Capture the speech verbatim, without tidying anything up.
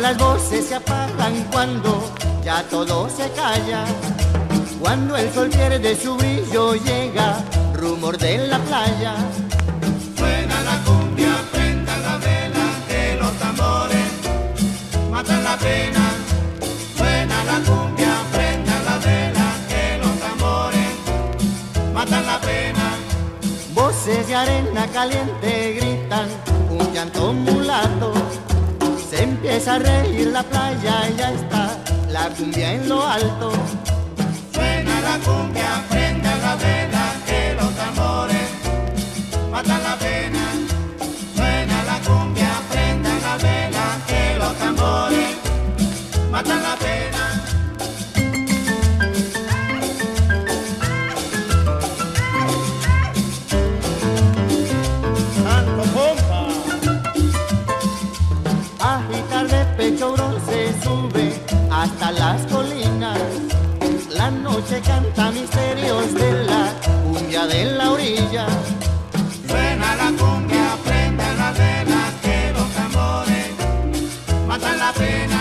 las voces se apagan cuando ya todo se calla. Cuando el sol pierde su brillo llega rumor de la playa. Suena la cumbia, prenda la vela, que los tambores matan la pena. Suena la cumbia, prenda la vela, que los tambores matan la pena. Voces de arena caliente gritan un llanto mulato. Se empieza a reír la playa y ya está la cumbia en lo alto. Suena la cumbia, prenda la vela, que los tambores matan la pena. Suena la cumbia, prenda la vela, que los tambores matan la pena. ¡Santo pompa! Agitar de pecho bronce sube hasta las colinas. La noche canta misterios de la cumbia de la orilla. Suena la cumbia, prenda la vela, que los tambores matan la pena.